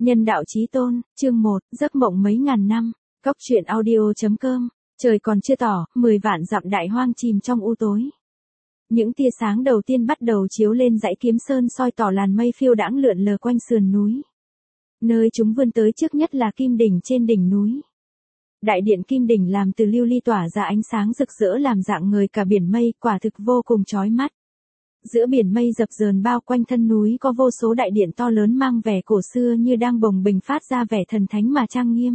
Nhân đạo chí tôn, chương 1, giấc mộng mấy ngàn năm, Cóc truyện audio.com, trời còn chưa tỏ, 10 vạn dặm đại hoang chìm trong u tối. Những tia sáng đầu tiên bắt đầu chiếu lên dãy Kiếm Sơn soi tỏ làn mây phiêu đãng lượn lờ quanh sườn núi. Nơi chúng vươn tới trước nhất là kim đỉnh trên đỉnh núi. Đại điện kim đỉnh làm từ lưu ly tỏa ra ánh sáng rực rỡ làm dạng người cả biển mây, quả thực vô cùng chói mắt. Giữa biển mây dập dờn bao quanh thân núi có vô số đại điện to lớn mang vẻ cổ xưa như đang bồng bềnh phát ra vẻ thần thánh mà trang nghiêm.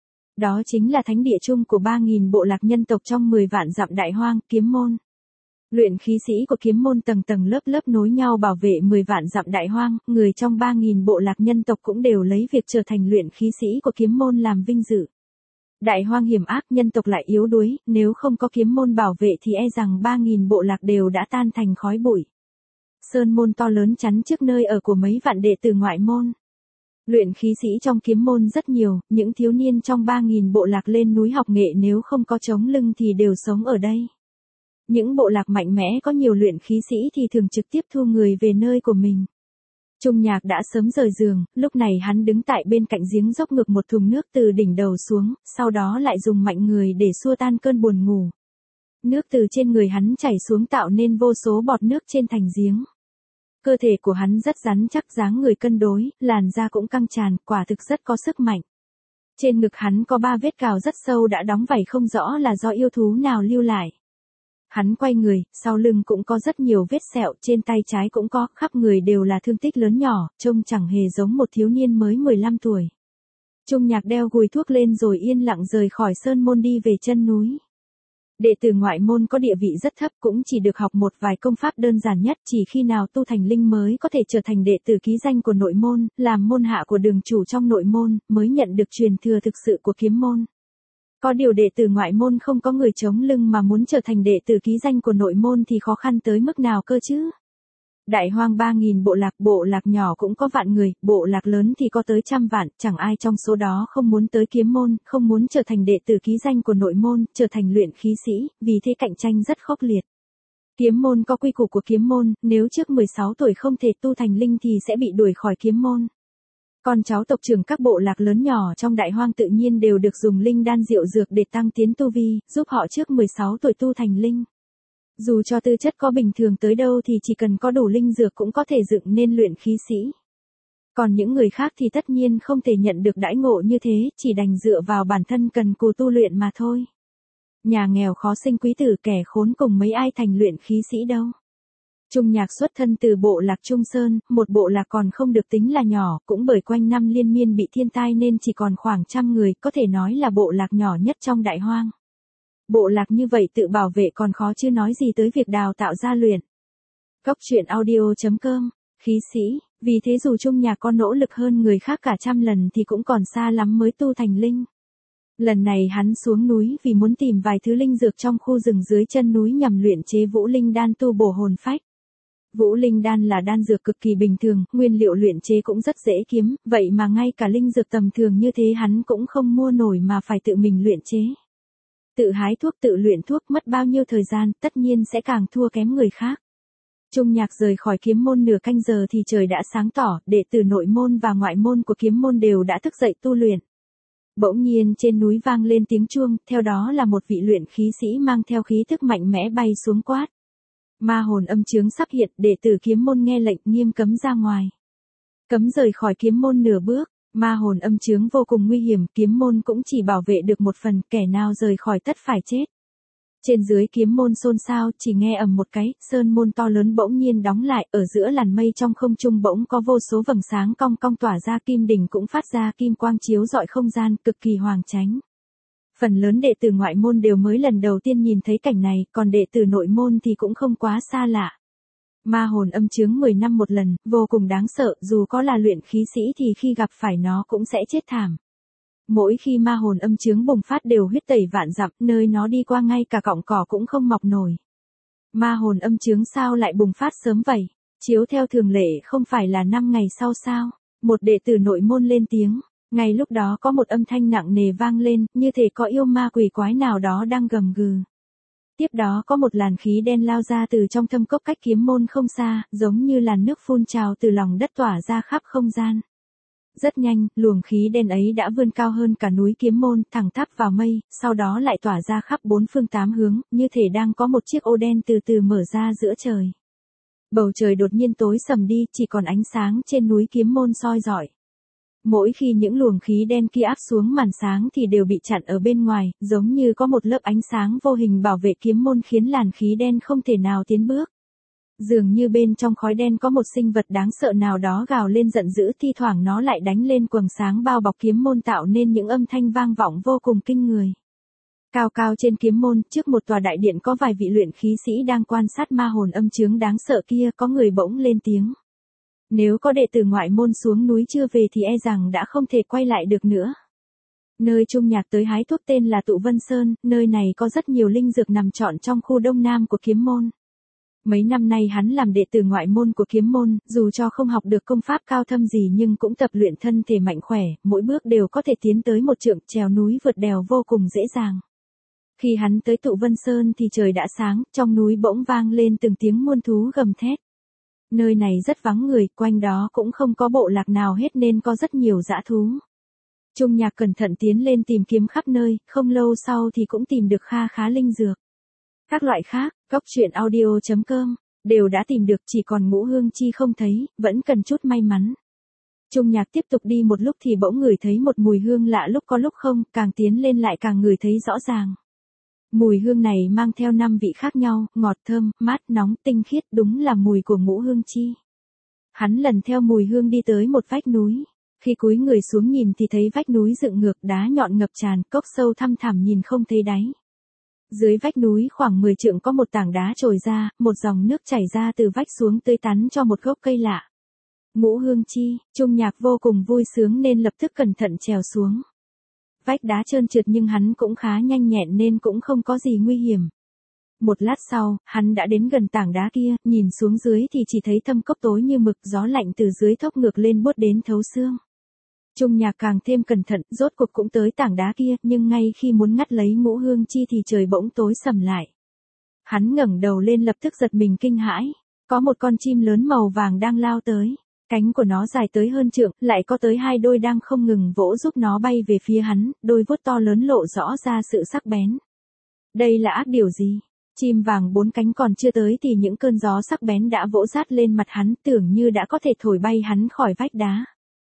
Đó chính là thánh địa chung của 3.000 bộ lạc nhân tộc trong 10 vạn dặm đại hoang, Kiếm môn. Luyện khí sĩ của Kiếm môn tầng tầng lớp lớp nối nhau bảo vệ 10 vạn dặm đại hoang, người trong 3.000 bộ lạc nhân tộc cũng đều lấy việc trở thành luyện khí sĩ của Kiếm môn làm vinh dự. Đại hoang hiểm ác, nhân tộc lại yếu đuối, nếu không có Kiếm môn bảo vệ thì e rằng 3.000 bộ lạc đều đã tan thành khói bụi. Sơn môn to lớn chắn trước nơi ở của mấy vạn đệ tử ngoại môn. Luyện khí sĩ trong Kiếm môn rất nhiều, những thiếu niên trong 3.000 bộ lạc lên núi học nghệ nếu không có chống lưng thì đều sống ở đây. Những bộ lạc mạnh mẽ có nhiều luyện khí sĩ thì thường trực tiếp thu người về nơi của mình. Trung Nhạc đã sớm rời giường, lúc này hắn đứng tại bên cạnh giếng dốc ngược một thùng nước từ đỉnh đầu xuống, sau đó lại dùng mạnh người để xua tan cơn buồn ngủ. Nước từ trên người hắn chảy xuống tạo nên vô số bọt nước trên thành giếng. Cơ thể của hắn rất rắn chắc, dáng người cân đối, làn da cũng căng tràn, quả thực rất có sức mạnh. Trên ngực hắn có 3 vết cào rất sâu đã đóng vảy không rõ là do yêu thú nào lưu lại. Hắn quay người, sau lưng cũng có rất nhiều vết sẹo, trên tay trái cũng có, khắp người đều là thương tích lớn nhỏ, trông chẳng hề giống một thiếu niên mới 15 tuổi. Trung Nhạc đeo gùi thuốc lên rồi yên lặng rời khỏi sơn môn đi về chân núi. Đệ tử ngoại môn có địa vị rất thấp, cũng chỉ được học một vài công pháp đơn giản nhất, chỉ khi nào tu thành linh mới có thể trở thành đệ tử ký danh của nội môn, làm môn hạ của đường chủ trong nội môn, mới nhận được truyền thừa thực sự của Kiếm môn. Có điều đệ tử ngoại môn không có người chống lưng mà muốn trở thành đệ tử ký danh của nội môn thì khó khăn tới mức nào cơ chứ? Đại hoang 3.000 bộ lạc nhỏ cũng có vạn người, bộ lạc lớn thì có tới trăm vạn, chẳng ai trong số đó không muốn tới Kiếm môn, không muốn trở thành đệ tử ký danh của nội môn, trở thành luyện khí sĩ, vì thế cạnh tranh rất khốc liệt. Kiếm môn có quy củ của Kiếm môn, nếu trước 16 tuổi không thể tu thành linh thì sẽ bị đuổi khỏi Kiếm môn. Con cháu tộc trưởng các bộ lạc lớn nhỏ trong đại hoang tự nhiên đều được dùng linh đan diệu dược để tăng tiến tu vi, giúp họ trước 16 tuổi tu thành linh. Dù cho tư chất có bình thường tới đâu thì chỉ cần có đủ linh dược cũng có thể dựng nên luyện khí sĩ. Còn những người khác thì tất nhiên không thể nhận được đãi ngộ như thế, chỉ đành dựa vào bản thân cần cù tu luyện mà thôi. Nhà nghèo khó sinh quý tử, kẻ khốn cùng mấy ai thành luyện khí sĩ đâu. Trung Nhạc xuất thân từ bộ lạc Trung Sơn, một bộ lạc còn không được tính là nhỏ, cũng bởi quanh năm liên miên bị thiên tai nên chỉ còn khoảng 100 người, có thể nói là bộ lạc nhỏ nhất trong đại hoang. Bộ lạc như vậy tự bảo vệ còn khó chứ nói gì tới việc đào tạo ra luyện. Cóc truyện audio.com, khí sĩ, vì thế dù Trung Nhạc có nỗ lực hơn người khác cả 100 lần thì cũng còn xa lắm mới tu thành linh. Lần này hắn xuống núi vì muốn tìm vài thứ linh dược trong khu rừng dưới chân núi nhằm luyện chế vũ linh đan tu bổ hồn phách. Vũ linh đan là đan dược cực kỳ bình thường, nguyên liệu luyện chế cũng rất dễ kiếm, vậy mà ngay cả linh dược tầm thường như thế hắn cũng không mua nổi mà phải tự mình luyện chế. Tự hái thuốc tự luyện thuốc mất bao nhiêu thời gian, tất nhiên sẽ càng thua kém người khác. Trung Nhạc rời khỏi Kiếm môn nửa canh giờ thì trời đã sáng tỏ, đệ tử nội môn và ngoại môn của Kiếm môn đều đã thức dậy tu luyện. Bỗng nhiên trên núi vang lên tiếng chuông, theo đó là một vị luyện khí sĩ mang theo khí thức mạnh mẽ bay xuống quát. Ma hồn âm chướng sắp hiện, đệ tử Kiếm môn nghe lệnh nghiêm cấm ra ngoài. Cấm rời khỏi Kiếm môn nửa bước, ma hồn âm chướng vô cùng nguy hiểm, Kiếm môn cũng chỉ bảo vệ được một phần, kẻ nào rời khỏi tất phải chết. Trên dưới Kiếm môn xôn xao, chỉ nghe ầm một cái, sơn môn to lớn bỗng nhiên đóng lại, ở giữa làn mây trong không trung bỗng có vô số vầng sáng cong cong tỏa ra, kim đỉnh cũng phát ra kim quang chiếu rọi không gian, cực kỳ hoằng chánh. Phần lớn đệ tử ngoại môn đều mới lần đầu tiên nhìn thấy cảnh này, còn đệ tử nội môn thì cũng không quá xa lạ. Ma hồn âm chướng 10 năm một lần, vô cùng đáng sợ, dù có là luyện khí sĩ thì khi gặp phải nó cũng sẽ chết thảm. Mỗi khi ma hồn âm chướng bùng phát đều huyết tẩy vạn dặm, nơi nó đi qua ngay cả cọng cỏ cũng không mọc nổi. Ma hồn âm chướng sao lại bùng phát sớm vậy? Chiếu theo thường lệ không phải là 5 ngày sau sao? Một đệ tử nội môn lên tiếng. Ngay lúc đó có một âm thanh nặng nề vang lên, như thể có yêu ma quỷ quái nào đó đang gầm gừ. Tiếp đó có một làn khí đen lao ra từ trong thâm cốc cách Kiếm môn không xa, giống như làn nước phun trào từ lòng đất tỏa ra khắp không gian. Rất nhanh, luồng khí đen ấy đã vươn cao hơn cả núi Kiếm Môn, thẳng tắp vào mây, sau đó lại tỏa ra khắp bốn phương tám hướng, như thể đang có một chiếc ô đen từ từ mở ra giữa trời. Bầu trời đột nhiên tối sầm đi, chỉ còn ánh sáng trên núi Kiếm Môn soi rọi. Mỗi khi những luồng khí đen kia áp xuống màn sáng thì đều bị chặn ở bên ngoài, giống như có một lớp ánh sáng vô hình bảo vệ Kiếm Môn khiến làn khí đen không thể nào tiến bước. Dường như bên trong khói đen có một sinh vật đáng sợ nào đó gào lên giận dữ, thi thoảng nó lại đánh lên quầng sáng bao bọc Kiếm Môn tạo nên những âm thanh vang vọng vô cùng kinh người. Cao cao trên Kiếm Môn, trước một tòa đại điện có vài vị luyện khí sĩ đang quan sát ma hồn âm chướng đáng sợ kia, có người bỗng lên tiếng. Nếu có đệ tử ngoại môn xuống núi chưa về thì e rằng đã không thể quay lại được nữa. Nơi Trung Nhạc tới hái thuốc tên là Tụ Vân Sơn, nơi này có rất nhiều linh dược nằm trọn trong khu đông nam của Kiếm Môn. Mấy năm nay hắn làm đệ tử ngoại môn của Kiếm Môn, dù cho không học được công pháp cao thâm gì nhưng cũng tập luyện thân thể mạnh khỏe, mỗi bước đều có thể tiến tới một trượng, trèo núi vượt đèo vô cùng dễ dàng. Khi hắn tới Tụ Vân Sơn thì trời đã sáng, trong núi bỗng vang lên từng tiếng muôn thú gầm thét. Nơi này rất vắng người, quanh đó cũng không có bộ lạc nào hết nên có rất nhiều dã thú. Trung Nhạc cẩn thận tiến lên tìm kiếm khắp nơi, không lâu sau thì cũng tìm được kha khá linh dược. Các loại khác, coctruyện.audio.com, đều đã tìm được, chỉ còn Ngũ Hương Chi không thấy, vẫn cần chút may mắn. Trung Nhạc tiếp tục đi một lúc thì bỗng ngửi thấy một mùi hương lạ lúc có lúc không, càng tiến lên lại càng ngửi thấy rõ ràng. Mùi hương này mang theo 5 vị khác nhau, ngọt thơm, mát, nóng, tinh khiết, đúng là mùi của Ngũ Hương Chi. Hắn lần theo mùi hương đi tới một vách núi. Khi cúi người xuống nhìn thì thấy vách núi dựng ngược, đá nhọn ngập tràn, cốc sâu thăm thẳm nhìn không thấy đáy. Dưới vách núi khoảng 10 trượng có một tảng đá trồi ra, một dòng nước chảy ra từ vách xuống tưới tắn cho một gốc cây lạ. Ngũ Hương Chi, Trung Nhạc vô cùng vui sướng nên lập tức cẩn thận trèo xuống. Vách đá trơn trượt nhưng hắn cũng khá nhanh nhẹn nên cũng không có gì nguy hiểm. Một lát sau, hắn đã đến gần tảng đá kia, nhìn xuống dưới thì chỉ thấy thâm cốc tối như mực, gió lạnh từ dưới thốc ngược lên buốt đến thấu xương. Trung Nhạc càng thêm cẩn thận, rốt cuộc cũng tới tảng đá kia, nhưng ngay khi muốn ngắt lấy Ngũ Hương Chi thì trời bỗng tối sầm lại. Hắn ngẩng đầu lên lập tức giật mình kinh hãi, có một con chim lớn màu vàng đang lao tới. Cánh của nó dài tới hơn trượng, lại có tới 2 đôi đang không ngừng vỗ giúp nó bay về phía hắn, đôi vuốt to lớn lộ rõ ra sự sắc bén. Đây là ác điều gì? Chim vàng 4 cánh còn chưa tới thì những cơn gió sắc bén đã vỗ rát lên mặt hắn, tưởng như đã có thể thổi bay hắn khỏi vách đá.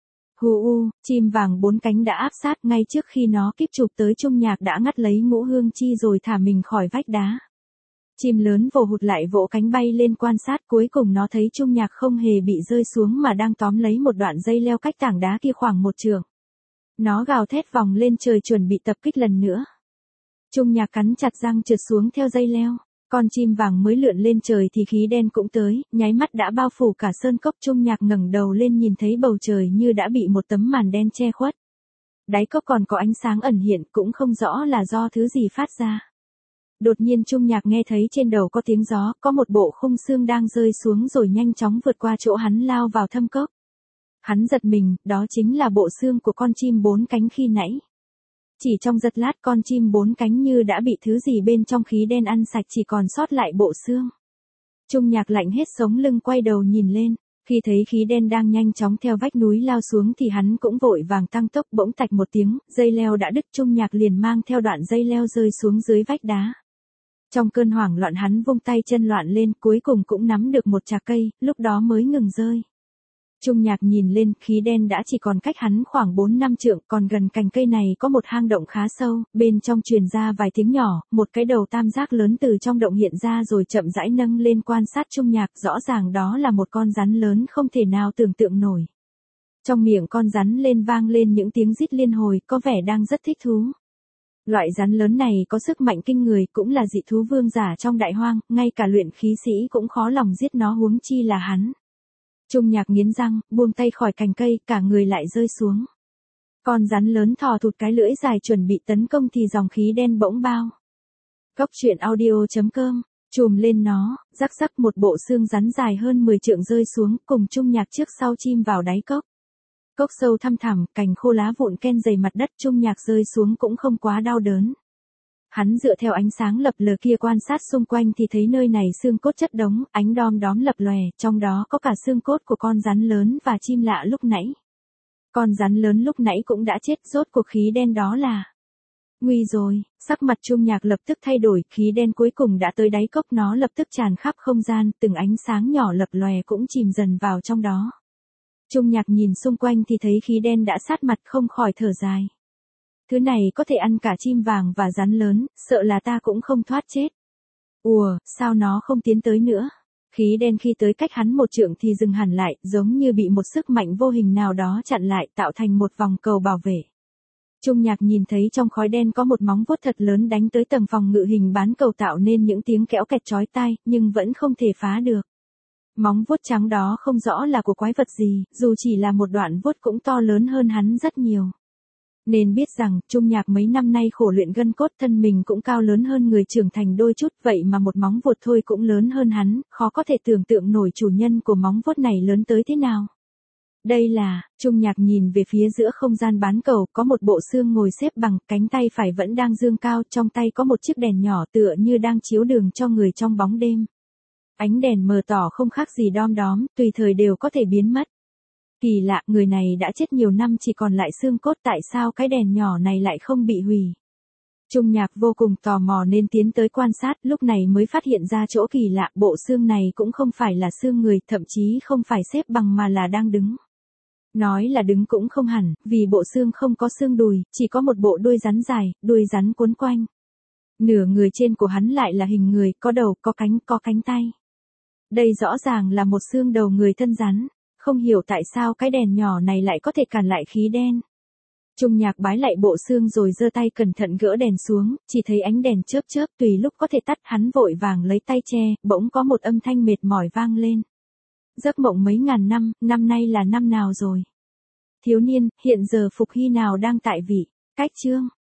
Hù chim vàng 4 cánh đã áp sát, ngay trước khi nó kịp chụp tới Trung Nhạc đã ngắt lấy Ngũ Hương Chi rồi thả mình khỏi vách đá. Chim lớn vồ hụt lại vỗ cánh bay lên quan sát, cuối cùng nó thấy Trung Nhạc không hề bị rơi xuống mà đang tóm lấy một đoạn dây leo cách tảng đá kia khoảng 1 trượng. Nó gào thét vòng lên trời chuẩn bị tập kích lần nữa. Trung Nhạc cắn chặt răng trượt xuống theo dây leo. Con chim vàng mới lượn lên trời thì khí đen cũng tới, nháy mắt đã bao phủ cả sơn cốc. Trung Nhạc ngẩng đầu lên nhìn thấy bầu trời như đã bị một tấm màn đen che khuất. Đáy cốc còn có ánh sáng ẩn hiện, cũng không rõ là do thứ gì phát ra. Đột nhiên Trung Nhạc nghe thấy trên đầu có tiếng gió, có một bộ khung xương đang rơi xuống rồi nhanh chóng vượt qua chỗ hắn lao vào thâm cốc. Hắn giật mình, đó chính là bộ xương của con chim 4 cánh khi nãy. Chỉ trong giật lát con chim 4 cánh như đã bị thứ gì bên trong khí đen ăn sạch, chỉ còn sót lại bộ xương. Trung Nhạc lạnh hết sống lưng quay đầu nhìn lên, khi thấy khí đen đang nhanh chóng theo vách núi lao xuống thì hắn cũng vội vàng tăng tốc, bỗng tạch một tiếng, dây leo đã đứt. Trung Nhạc liền mang theo đoạn dây leo rơi xuống dưới vách đá. Trong cơn hoảng loạn hắn vung tay chân loạn lên, cuối cùng cũng nắm được một chạc cây, lúc đó mới ngừng rơi. Trung Nhạc nhìn lên, khí đen đã chỉ còn cách hắn khoảng 4-5 trượng, còn gần cành cây này có một hang động khá sâu, bên trong truyền ra vài tiếng nhỏ, một cái đầu tam giác lớn từ trong động hiện ra rồi chậm rãi nâng lên quan sát Trung Nhạc, rõ ràng đó là một con rắn lớn không thể nào tưởng tượng nổi. Trong miệng con rắn lên vang lên những tiếng rít liên hồi, có vẻ đang rất thích thú. Loại rắn lớn này có sức mạnh kinh người, cũng là dị thú vương giả trong đại hoang, ngay cả luyện khí sĩ cũng khó lòng giết nó, huống chi là hắn. Trung Nhạc nghiến răng, buông tay khỏi cành cây, cả người lại rơi xuống. Con rắn lớn thò thụt cái lưỡi dài chuẩn bị tấn công thì dòng khí đen bỗng bao. Coctruyện.audio.com, chùm lên nó, rắc rắc một bộ xương rắn dài hơn 10 trượng rơi xuống, cùng Trung Nhạc trước sau chim vào đáy cốc. Cốc sâu thăm thẳm, cành khô lá vụn ken dày mặt đất. Trung Nhạc rơi xuống cũng không quá đau đớn. Hắn dựa theo ánh sáng lập lờ kia quan sát xung quanh thì thấy nơi này xương cốt chất đống, ánh đom đóm lập lòe, trong đó có cả xương cốt của con rắn lớn và chim lạ lúc nãy. Con rắn lớn lúc nãy cũng đã chết, rốt cuộc khí đen đó là. Nguy rồi, sắc mặt Trung Nhạc lập tức thay đổi, khí đen cuối cùng đã tới đáy cốc, nó lập tức tràn khắp không gian, từng ánh sáng nhỏ lập lòe cũng chìm dần vào trong đó. Trung Nhạc nhìn xung quanh thì thấy khí đen đã sát mặt, không khỏi thở dài. Thứ này có thể ăn cả chim vàng và rắn lớn, sợ là ta cũng không thoát chết. Ùa, sao nó không tiến tới nữa? Khí đen khi tới cách hắn 1 trượng thì dừng hẳn lại, giống như bị một sức mạnh vô hình nào đó chặn lại, tạo thành một vòng cầu bảo vệ. Trung Nhạc nhìn thấy trong khói đen có một móng vuốt thật lớn đánh tới tầng phòng ngự hình bán cầu, tạo nên những tiếng kẽo kẹt chói tai, nhưng vẫn không thể phá được. Móng vuốt trắng đó không rõ là của quái vật gì, dù chỉ là một đoạn vuốt cũng to lớn hơn hắn rất nhiều. Nên biết rằng, Trung Nhạc mấy năm nay khổ luyện gân cốt, thân mình cũng cao lớn hơn người trưởng thành đôi chút, vậy mà một móng vuốt thôi cũng lớn hơn hắn, khó có thể tưởng tượng nổi chủ nhân của móng vuốt này lớn tới thế nào. Đây là, Trung Nhạc nhìn về phía giữa không gian bán cầu, có một bộ xương ngồi xếp bằng, cánh tay phải vẫn đang dương cao, trong tay có một chiếc đèn nhỏ tựa như đang chiếu đường cho người trong bóng đêm. Ánh đèn mờ tỏ không khác gì đom đóm, tùy thời đều có thể biến mất. Kỳ lạ, người này đã chết nhiều năm chỉ còn lại xương cốt, tại sao cái đèn nhỏ này lại không bị hủy? Trung Nhạc vô cùng tò mò nên tiến tới quan sát, lúc này mới phát hiện ra chỗ kỳ lạ, bộ xương này cũng không phải là xương người, thậm chí không phải xếp bằng mà là đang đứng. Nói là đứng cũng không hẳn, vì bộ xương không có xương đùi, chỉ có một bộ đuôi rắn dài, đuôi rắn cuốn quanh. Nửa người trên của hắn lại là hình người, có đầu, có cánh tay. Đây rõ ràng là một xương đầu người thân rắn, không hiểu tại sao cái đèn nhỏ này lại có thể cản lại khí đen. Trung Nhạc bái lại bộ xương rồi giơ tay cẩn thận gỡ đèn xuống, chỉ thấy ánh đèn chớp chớp tùy lúc có thể tắt, hắn vội vàng lấy tay che, bỗng có một âm thanh mệt mỏi vang lên. Giấc mộng mấy ngàn năm, năm nay là năm nào rồi? Thiếu niên, hiện giờ Phục Hy nào đang tại vị? Cách chương